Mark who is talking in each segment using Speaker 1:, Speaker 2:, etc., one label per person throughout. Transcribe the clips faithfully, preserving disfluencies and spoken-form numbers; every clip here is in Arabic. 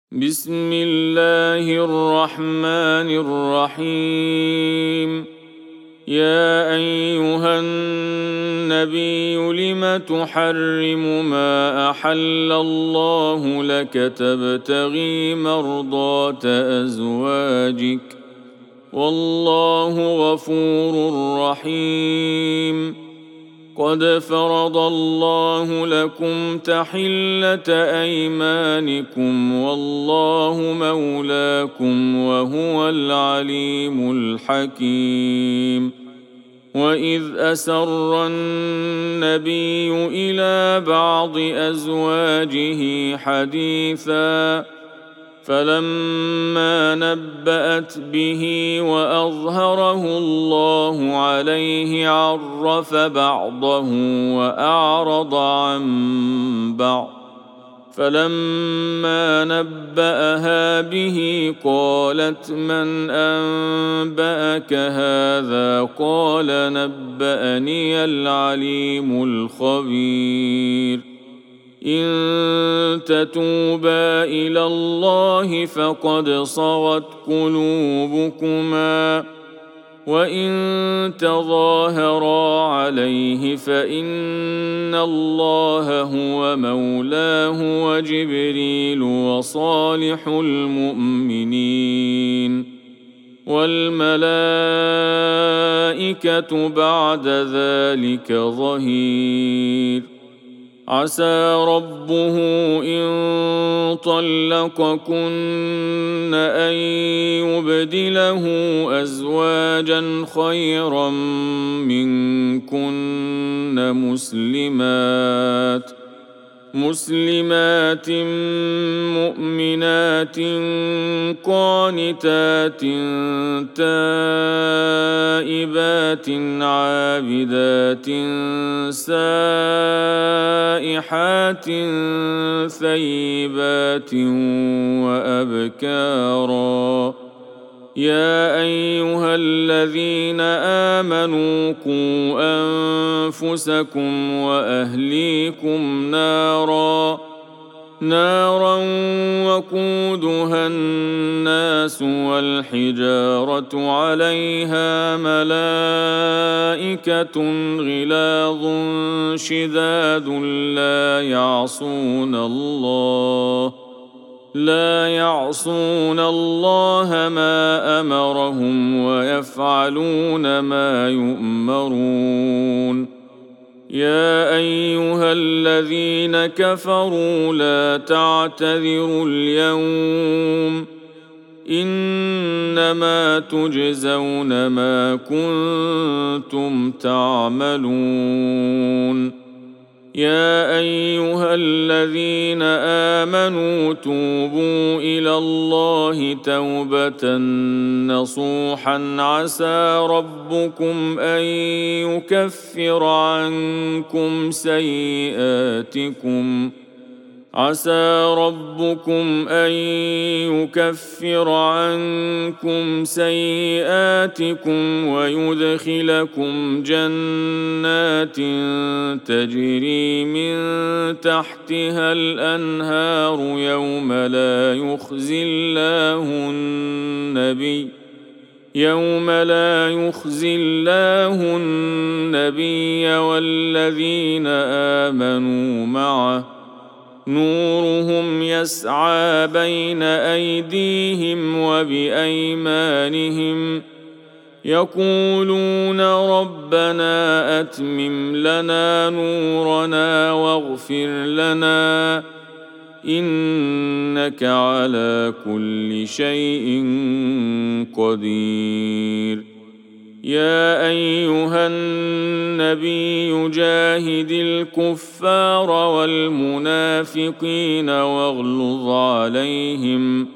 Speaker 1: بسم الله الرحمن الرحيم. يا أيها النبي لم تحرم ما أحل الله لك تبتغي مرضات أزواجك والله غفور رحيم. قد فرض الله لكم تحلة أيمانكم والله مولاكم وهو العليم الحكيم. وإذ أسر النبي إلى بعض أزواجه حديثا فلما نبأت به وأظهره الله عليه عرف بعضه وأعرض عن بعض فلما نبأها به قالت من أنبأك هذا قال نبأني العليم الخبير. إن تتوبا إلى الله فقد صغت قلوبكما وإن تظاهرا عليه فإن الله هو مولاه وجبريل وصالح المؤمنين والملائكة بعد ذلك ظهير. عسى ربه إن طلقكن أن يبدله أزواجا خيرا منكن مسلمات مسلمات مؤمنات قانتات تائبات عابدات سائحات ثيبات وأبكارا. يا أيها الذين آمنوا قوا أنفسكم وأهليكم نارا نارا وقودها الناس والحجارة عليها ملائكة غلاظ شداد لا يعصون الله لا يعصون الله ما أمرهم ويفعلون ما يؤمرون. يا أيها الذين كفروا لا تعتذروا اليوم إنما تجزون ما كنتم تعملون. يا أيها الذين آمنوا توبوا إلى الله توبة نصوحا عسى ربكم أن يكفر عنكم سيئاتكم عسى ربكم أن يكفر عنكم سيئاتكم ويدخلكم جنات تجري من تحتها الأنهار يوم لا يخزي الله النبي يوم لا يخزي الله النبي والذين آمنوا معه نورهم يسعى بين أيديهم وبأيمانهم يقولون ربنا أتمم لنا نورنا واغفر لنا إنك على كل شيء قدير. يا أيها النبي جاهد الكفار والمنافقين واغلظ عليهم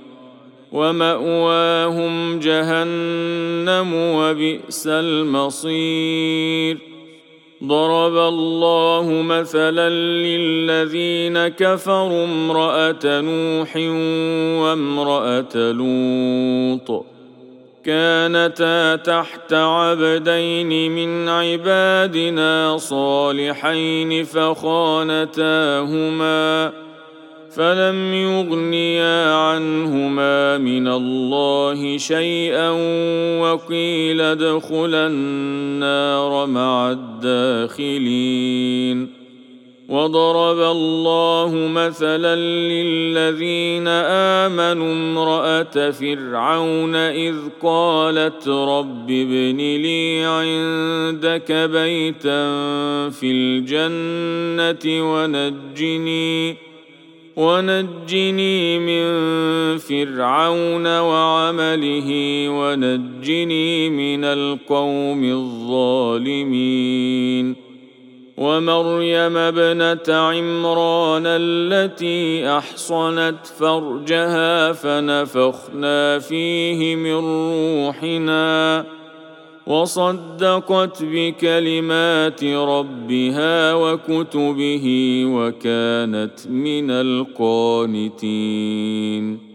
Speaker 1: ومأواهم جهنم وبئس المصير. ضرب الله مثلا للذين كفروا امرأة نوح وامرأة لوط كانتا تحت عبدين من عبادنا صالحين فخانتاهما فلم يغنيا عنهما من الله شيئا وقيل ادخلا النار مع الداخلين. وضرب الله مثلا للذين آمنوا امرأة فرعون إذ قالت رب ابن لي عندك بيتا في الجنة ونجني ونجني من فرعون وعمله ونجني من القوم الظالمين. ومريم ابنة عمران التي أحصنت فرجها فنفخنا فيه من روحنا وصدقت بكلمات ربها وكتبه وكانت من القانتين.